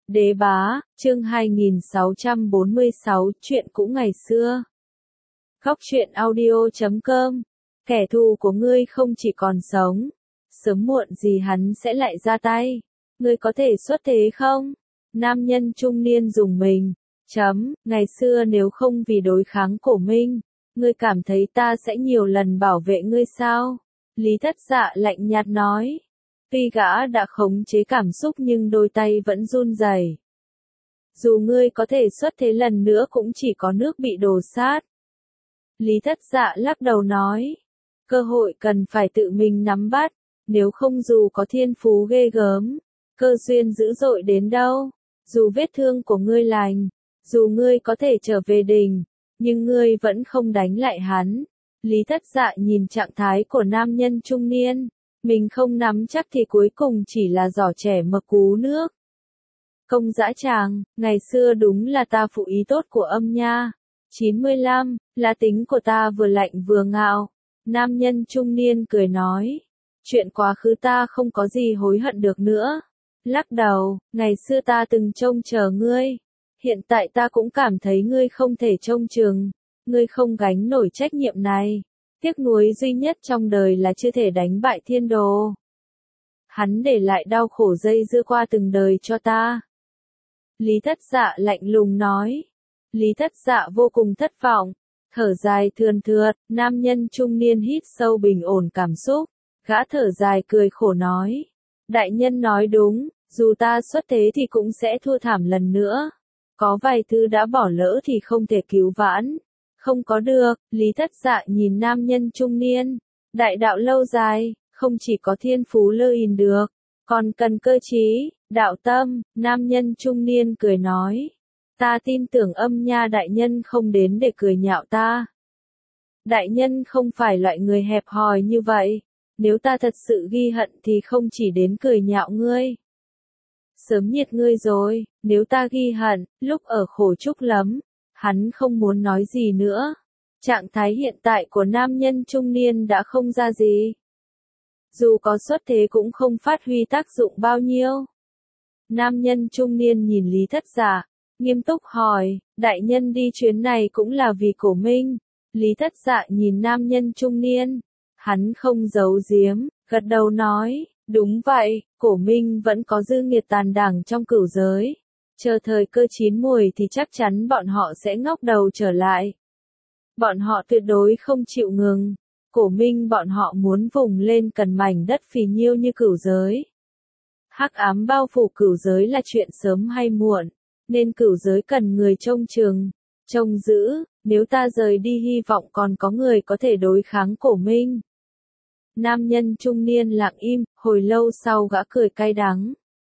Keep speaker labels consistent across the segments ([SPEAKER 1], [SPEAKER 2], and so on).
[SPEAKER 1] Đế bá, chương 2646, chuyện cũ ngày xưa. Góc truyện audio.com. Kẻ thù của ngươi không chỉ còn sống, sớm muộn gì hắn sẽ lại ra tay. Ngươi có thể xuất thế không? Nam nhân trung niên dùng mình. Ngày xưa nếu không vì đối kháng Cổ Minh, ngươi cảm thấy ta sẽ nhiều lần bảo vệ ngươi sao? Lý Thất Dạ lạnh nhạt nói. Tuy gã đã khống chế cảm xúc nhưng đôi tay vẫn run rẩy. Dù ngươi có thể xuất thế lần nữa cũng chỉ có nước bị đổ sát. Lý Thất Dạ lắc đầu nói. Cơ hội cần phải tự mình nắm bắt, nếu không dù có thiên phú ghê gớm, cơ duyên dữ dội đến đâu, dù vết thương của ngươi lành, dù ngươi có thể trở về đỉnh, nhưng ngươi vẫn không đánh lại hắn. Lý Thất Dạ nhìn trạng thái của nam nhân trung niên. Mình không nắm chắc thì cuối cùng chỉ là giỏ trẻ mực cú nước. Công dã tràng, ngày xưa đúng là ta phụ ý tốt của âm nha. 95, là tính của ta vừa lạnh vừa ngạo. Nam nhân trung niên cười nói. Chuyện quá khứ ta không có gì hối hận được nữa. Lắc đầu, ngày xưa ta từng trông chờ ngươi. Hiện tại ta cũng cảm thấy ngươi không thể trông chừng. Ngươi không gánh nổi trách nhiệm này. Tiếc nuối duy nhất trong đời là chưa thể đánh bại thiên đồ. Hắn để lại đau khổ dây dưa qua từng đời cho ta. Lý Thất Dạ lạnh lùng nói. Lý Thất Dạ vô cùng thất vọng. Thở dài thườn thượt, nam nhân trung niên hít sâu bình ổn cảm xúc. Gã thở dài cười khổ nói. Đại nhân nói đúng, dù ta xuất thế thì cũng sẽ thua thảm lần nữa. Có vài thứ đã bỏ lỡ thì không thể cứu vãn. Không có được, Lý Thất Dạ nhìn nam nhân trung niên. Đại đạo lâu dài, không chỉ có thiên phú lơ in được, còn cần cơ trí, đạo tâm. Nam nhân trung niên cười nói. Ta tin tưởng âm nha đại nhân không đến để cười nhạo ta. Đại nhân không phải loại người hẹp hòi như vậy. Nếu ta thật sự ghi hận thì không chỉ đến cười nhạo ngươi. Sớm nhiệt ngươi rồi, nếu ta ghi hận, lúc ở khổ trúc lắm. Hắn không muốn nói gì nữa. Trạng thái hiện tại của nam nhân trung niên đã không ra gì. Dù có xuất thế cũng không phát huy tác dụng bao nhiêu. Nam nhân trung niên nhìn Lý Thất Dạ, nghiêm túc hỏi, đại nhân đi chuyến này cũng là vì Cổ Minh. Lý Thất Dạ nhìn nam nhân trung niên. Hắn không giấu giếm, gật đầu nói, đúng vậy, Cổ Minh vẫn có dư nghiệt tàn đảng trong cửu giới. Chờ thời cơ chín muồi thì chắc chắn bọn họ sẽ ngóc đầu trở lại. Bọn họ tuyệt đối không chịu ngừng. Cổ Minh bọn họ muốn vùng lên cần mảnh đất phì nhiêu như cửu giới. Hắc ám bao phủ cửu giới là chuyện sớm hay muộn, nên cửu giới cần người trông chừng, trông giữ. Nếu ta rời đi hy vọng còn có người có thể đối kháng Cổ Minh. Nam nhân trung niên lặng im, hồi lâu sau gã cười cay đắng.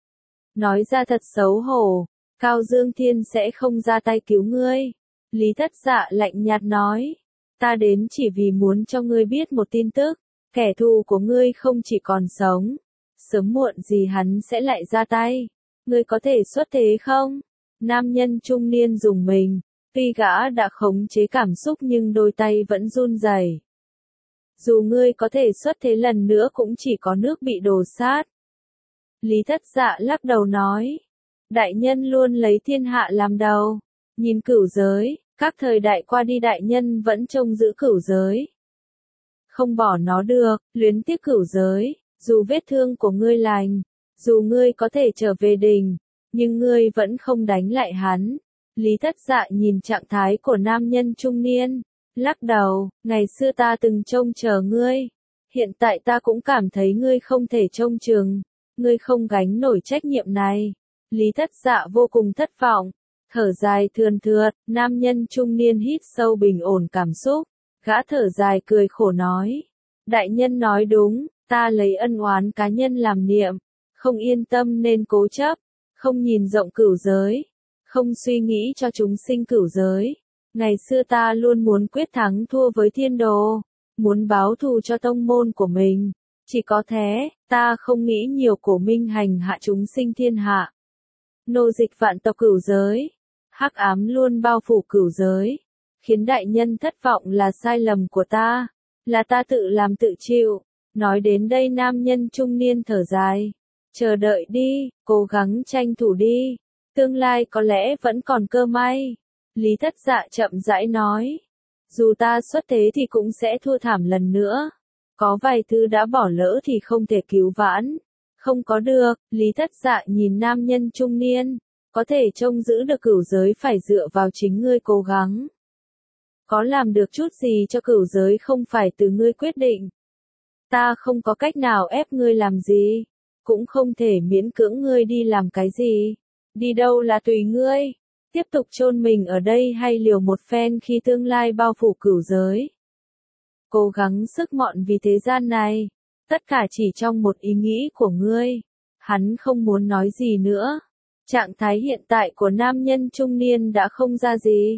[SPEAKER 1] Nói ra thật xấu hổ. Cao Dương Thiên sẽ không ra tay cứu ngươi. Lý Thất Dạ lạnh nhạt nói. Ta đến chỉ vì muốn cho ngươi biết một tin tức. Kẻ thù của ngươi không chỉ còn sống. Sớm muộn gì hắn sẽ lại ra tay. Ngươi có thể xuất thế không? Nam nhân trung niên dùng mình. Tuy gã đã khống chế cảm xúc nhưng đôi tay vẫn run rẩy. Dù ngươi có thể xuất thế lần nữa cũng chỉ có nước bị đổ sát. Lý Thất Dạ lắc đầu nói. Đại nhân luôn lấy thiên hạ làm đầu. Nhìn cửu giới, các thời đại qua đi đại nhân vẫn trông giữ cửu giới. Không bỏ nó được, luyến tiếc cửu giới, dù vết thương của ngươi lành, dù ngươi có thể trở về đỉnh, nhưng ngươi vẫn không đánh lại hắn. Lý Thất Dạ nhìn trạng thái của nam nhân trung niên, lắc đầu, ngày xưa ta từng trông chờ ngươi. Hiện tại ta cũng cảm thấy ngươi không thể trông chừng, ngươi không gánh nổi trách nhiệm này. Lý Thất Dạ vô cùng thất vọng, thở dài thườn thượt, nam nhân trung niên hít sâu bình ổn cảm xúc, gã thở dài cười khổ nói. Đại nhân nói đúng, ta lấy ân oán cá nhân làm niệm, không yên tâm nên cố chấp, không nhìn rộng cửu giới, không suy nghĩ cho chúng sinh cửu giới. Ngày xưa ta luôn muốn quyết thắng thua với thiên đồ, muốn báo thù cho tông môn của mình. Chỉ có thế, ta không nghĩ nhiều Cổ Minh hành hạ chúng sinh thiên hạ. Nô dịch vạn tộc cửu giới, hắc ám luôn bao phủ cửu giới, khiến đại nhân thất vọng là sai lầm của ta, là ta tự làm tự chịu. Nói đến đây nam nhân trung niên thở dài, chờ đợi đi, cố gắng tranh thủ đi, Tương lai có lẽ vẫn còn cơ may. Lý Thất Dạ chậm rãi nói. Dù ta xuất thế thì cũng sẽ thua thảm lần nữa. Có vài thứ đã bỏ lỡ thì không thể cứu vãn. Không có được, Lý Thất Dạ nhìn nam nhân trung niên. Có thể trông giữ được cửu giới phải dựa vào chính ngươi cố gắng. Có làm được chút gì cho cửu giới không phải từ ngươi quyết định. Ta không có cách nào ép ngươi làm gì. Cũng không thể miễn cưỡng ngươi đi làm cái gì. Đi đâu là tùy ngươi. Tiếp tục chôn mình ở đây hay liều một phen khi tương lai bao phủ cửu giới. Cố gắng sức mọn vì thế gian này. Tất cả chỉ trong một ý nghĩ của ngươi. Hắn không muốn nói gì nữa. Trạng thái hiện tại của nam nhân trung niên đã không ra gì.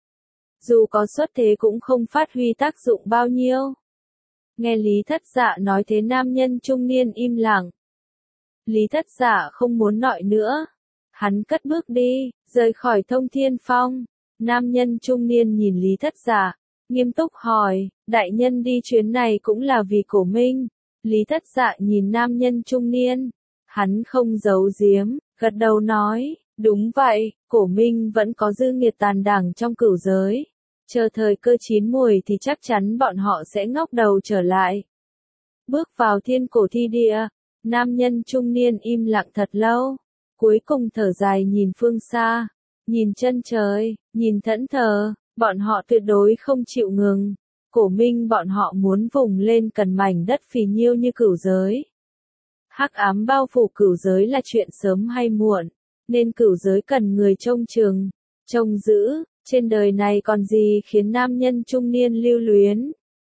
[SPEAKER 1] Dù có xuất thế cũng không phát huy tác dụng bao nhiêu. Nghe Lý Thất Dạ nói thế nam nhân trung niên im lặng. Lý Thất Dạ không muốn nói nữa. Hắn cất bước đi, rời khỏi Thông Thiên Phong. Nam nhân trung niên nhìn Lý Thất Dạ, nghiêm túc hỏi, đại nhân đi chuyến này cũng là vì Cổ Minh. Lý Thất Dạ nhìn nam nhân trung niên. Hắn không giấu giếm, gật đầu nói, đúng vậy, Cổ Minh vẫn có dư nghiệt tàn đảng trong cửu giới. Chờ thời cơ chín muồi thì chắc chắn bọn họ sẽ ngóc đầu trở lại. Bước vào thiên cổ thi địa, nam nhân trung niên im lặng thật lâu. Cuối cùng thở dài nhìn phương xa, nhìn chân trời, nhìn thẫn thờ, bọn họ tuyệt đối không chịu ngừng. Cổ Minh bọn họ muốn vùng lên cần mảnh đất phì nhiêu như cửu giới. Hắc ám bao phủ cửu giới là chuyện sớm hay muộn, nên cửu giới cần người trông chừng, trông giữ. Trên đời này còn gì khiến nam nhân trung niên lưu luyến.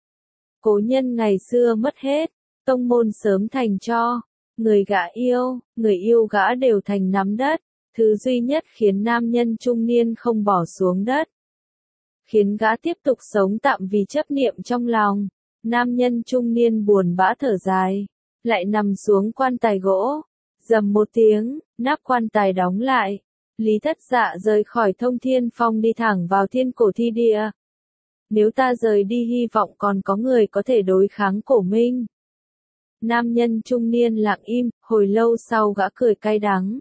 [SPEAKER 1] Cố nhân ngày xưa mất hết, tông môn sớm thành tro. Người yêu gã đều thành nắm đất. Thứ duy nhất khiến nam nhân trung niên không bỏ xuống đất, khiến gã tiếp tục sống tạm vì chấp niệm trong lòng. Nam nhân trung niên buồn bã thở dài, lại nằm xuống quan tài gỗ. Rầm một tiếng, nắp quan tài đóng lại. Lý Thất Dạ rời khỏi Thông Thiên Phong đi thẳng vào thiên cổ thi địa. Nếu ta rời đi hy vọng còn có người có thể đối kháng Cổ Minh. Nam nhân trung niên lặng im, hồi lâu sau gã cười cay đắng.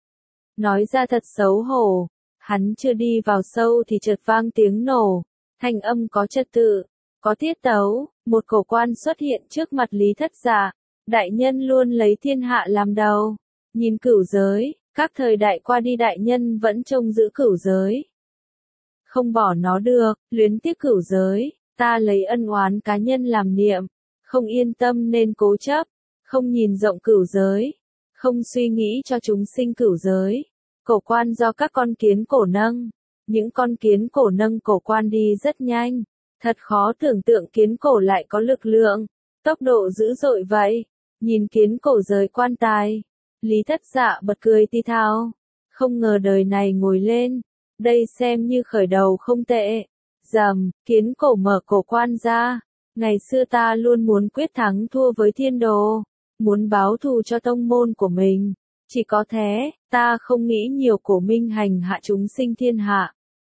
[SPEAKER 1] Nói ra thật xấu hổ, hắn chưa đi vào sâu thì chợt vang tiếng nổ, thanh âm có trật tự, có tiết tấu, một cổ quan xuất hiện trước mặt Lý Thất Dạ. Đại nhân luôn lấy thiên hạ làm đầu, nhìn cửu giới, các thời đại qua đi đại nhân vẫn trông giữ cửu giới. Không bỏ nó được, luyến tiếc cửu giới, ta lấy ân oán cá nhân làm niệm, không yên tâm nên cố chấp, không nhìn rộng cửu giới, không suy nghĩ cho chúng sinh cửu giới. Cổ quan do các con kiến cổ nâng, những con kiến cổ nâng cổ quan đi rất nhanh, thật khó tưởng tượng kiến cổ lại có lực lượng, tốc độ dữ dội vậy. Nhìn kiến cổ rời quan tài, Lý Thất Dạ bật cười ti thào, không ngờ đời này ngồi lên, đây xem như khởi đầu không tệ. Rầm, kiến cổ mở cổ quan ra, ngày xưa ta luôn muốn quyết thắng thua với thiên đồ, muốn báo thù cho tông môn của mình, chỉ có thế, ta không nghĩ nhiều. Cổ Minh hành hạ chúng sinh thiên hạ,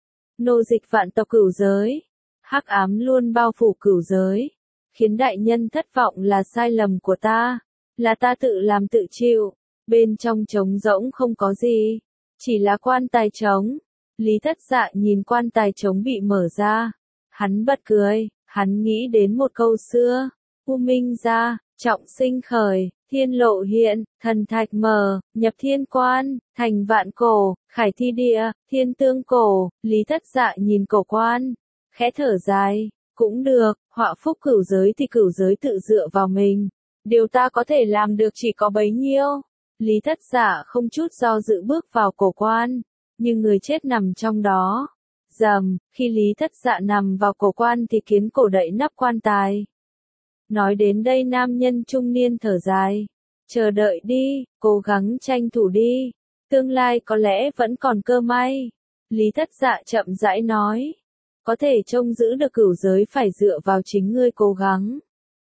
[SPEAKER 1] nô dịch vạn tộc cửu giới, hắc ám luôn bao phủ cửu giới, khiến đại nhân thất vọng là sai lầm của ta, là ta tự làm tự chịu. Bên trong trống rỗng không có gì, chỉ là quan tài trống. Lý Thất Dạ nhìn quan tài trống bị mở ra, hắn bật cười, hắn nghĩ đến một câu xưa, U Minh ra, trọng sinh khởi, thiên lộ hiện, thần thạch mở, nhập thiên quan, thành vạn cổ, khải thi địa, thiên tương cổ. Lý Thất Dạ nhìn cổ quan, khẽ thở dài, cũng được, họa phúc cửu giới thì cửu giới tự dựa vào mình. Điều ta có thể làm được chỉ có bấy nhiêu. Lý Thất Dạ không chút do dự bước vào cổ quan, nhưng người chết nằm trong đó. Rầm, khi Lý Thất Dạ nằm vào cổ quan thì kiến cổ đậy nắp quan tài. Nói đến đây nam nhân trung niên thở dài. Chờ đợi đi, cố gắng tranh thủ đi. Tương lai có lẽ vẫn còn cơ may. Lý Thất Dạ chậm rãi nói. Có thể trông giữ được cửu giới phải dựa vào chính ngươi cố gắng.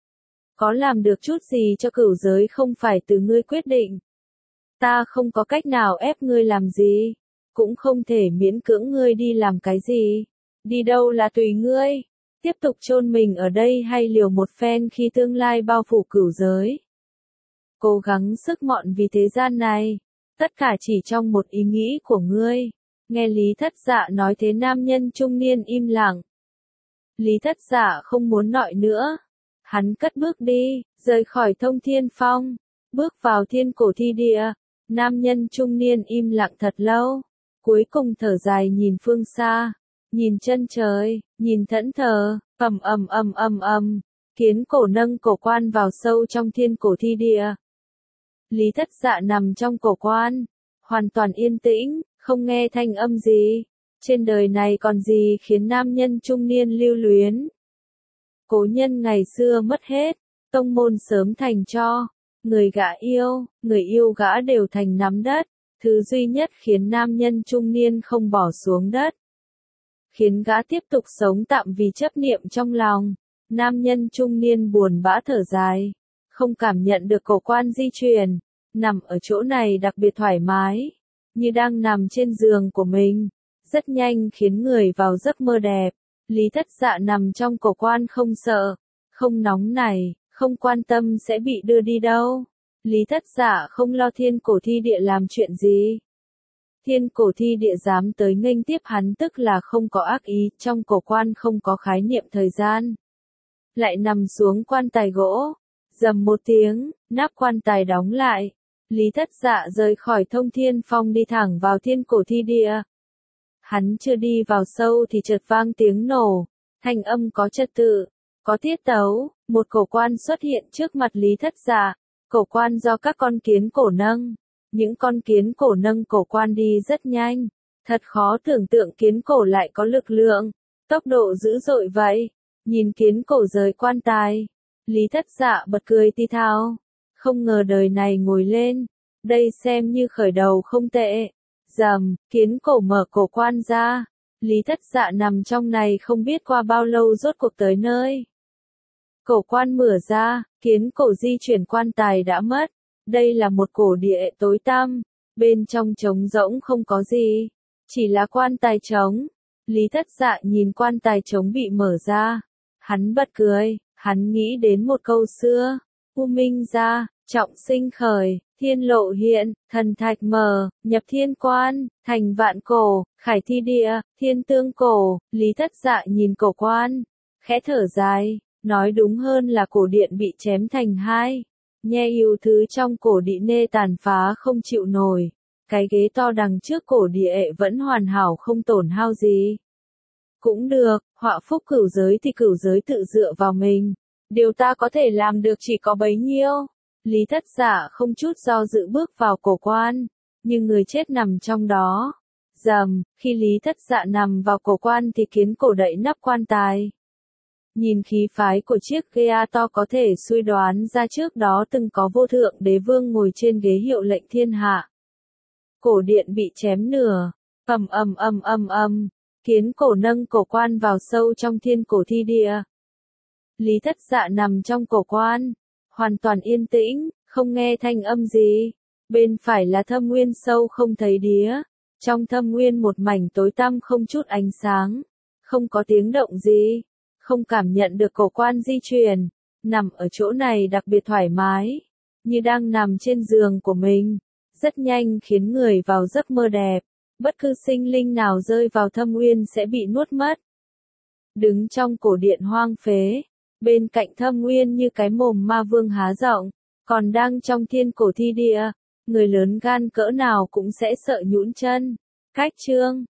[SPEAKER 1] Có làm được chút gì cho cửu giới không phải từ ngươi quyết định. Ta không có cách nào ép ngươi làm gì. Cũng không thể miễn cưỡng ngươi đi làm cái gì. Đi đâu là tùy ngươi. Tiếp tục chôn mình ở đây hay liều một phen khi tương lai bao phủ cửu giới. Cố gắng sức mọn vì thế gian này. Tất cả chỉ trong một ý nghĩ của ngươi. Nghe Lý Thất Dạ nói thế nam nhân trung niên im lặng. Lý Thất Dạ không muốn nói nữa. Hắn cất bước đi, rời khỏi Thông Thiên Phong, bước vào thiên cổ thi địa. Nam nhân trung niên im lặng thật lâu, cuối cùng thở dài nhìn phương xa, nhìn chân trời, nhìn thẫn thờ, kiến cổ nâng cổ quan vào sâu trong thiên cổ thi địa. Lý Thất Dạ nằm trong cổ quan, hoàn toàn yên tĩnh, không nghe thanh âm gì. Trên đời này còn gì khiến nam nhân trung niên lưu luyến. Cố nhân ngày xưa mất hết, tông môn sớm thành tro, người yêu gã đều thành nắm đất. Thứ duy nhất khiến nam nhân trung niên không bỏ xuống đất, khiến gã tiếp tục sống tạm vì chấp niệm trong lòng. Nam nhân trung niên buồn bã thở dài, không cảm nhận được cổ quan di chuyển, nằm ở chỗ này đặc biệt thoải mái, như đang nằm trên giường của mình, rất nhanh khiến người vào giấc mơ đẹp. Lý Thất Dạ nằm trong cổ quan không sợ, không nóng nảy, không quan tâm sẽ bị đưa đi đâu. Lý Thất Dạ không lo thiên cổ thi địa làm chuyện gì. Thiên cổ thi địa dám tới nghênh tiếp hắn tức là không có ác ý, trong cổ quan không có khái niệm thời gian. Lại nằm xuống quan tài gỗ, rầm một tiếng, nắp quan tài đóng lại. Lý Thất Dạ rời khỏi Thông Thiên Phong đi thẳng vào thiên cổ thi địa. Hắn chưa đi vào sâu thì chợt vang tiếng nổ, thanh âm có trật tự, có tiết tấu, một cổ quan xuất hiện trước mặt Lý Thất Dạ. Cổ quan do các con kiến cổ nâng. Những con kiến cổ nâng cổ quan đi rất nhanh. Thật khó tưởng tượng kiến cổ lại có lực lượng, tốc độ dữ dội vậy. Nhìn kiến cổ rời quan tài, Lý Thất Dạ bật cười ti thao. Không ngờ đời này ngồi lên, đây xem như khởi đầu không tệ. Rầm, kiến cổ mở cổ quan ra. Lý Thất Dạ nằm trong này không biết qua bao lâu rốt cuộc tới nơi. Cổ quan mở ra, kiến cổ di chuyển quan tài đã mất. Đây là một cổ địa tối tăm, bên trong trống rỗng không có gì, chỉ là quan tài trống. Lý Thất Dạ nhìn quan tài trống bị mở ra, hắn bật cười, hắn nghĩ đến một câu xưa, U minh ra, trọng sinh khởi, thiên lộ hiện, thần thạch mở, nhập thiên quan, thành vạn cổ, khải thi địa, thiên tương cổ. Lý Thất Dạ nhìn cổ quan, khẽ thở dài, nói đúng hơn là cổ điện bị chém thành hai. Nhe yêu thứ trong cổ địa nê tàn phá không chịu nổi. Cái ghế to đằng trước cổ địa vẫn hoàn hảo không tổn hao gì. Cũng được, họa phúc cửu giới thì cửu giới tự dựa vào mình. Điều ta có thể làm được chỉ có bấy nhiêu. Lý Thất Dạ không chút do dự bước vào cổ quan, nhưng người chết nằm trong đó. Rầm, khi Lý Thất Dạ nằm vào cổ quan thì kiến cổ đậy nắp quan tài. Nhìn khí phái của chiếc ghế to có thể suy đoán ra trước đó từng có vô thượng đế vương ngồi trên ghế hiệu lệnh thiên hạ. Cổ điện bị chém nửa, kiến cổ nâng cổ quan vào sâu trong thiên cổ thi địa. Lý Thất Dạ nằm trong cổ quan, hoàn toàn yên tĩnh, không nghe thanh âm gì. Bên phải là thâm nguyên sâu không thấy đía, trong thâm nguyên một mảnh tối tăm không chút ánh sáng, không có tiếng động gì. Không cảm nhận được cổ quan di chuyển, nằm ở chỗ này đặc biệt thoải mái, như đang nằm trên giường của mình, rất nhanh khiến người vào giấc mơ đẹp, bất cứ sinh linh nào rơi vào thâm nguyên sẽ bị nuốt mất. Đứng trong cổ điện hoang phế, bên cạnh thâm nguyên như cái mồm ma vương há rộng, còn đang trong thiên cổ thi địa, người lớn gan cỡ nào cũng sẽ sợ nhũn chân. Cách chương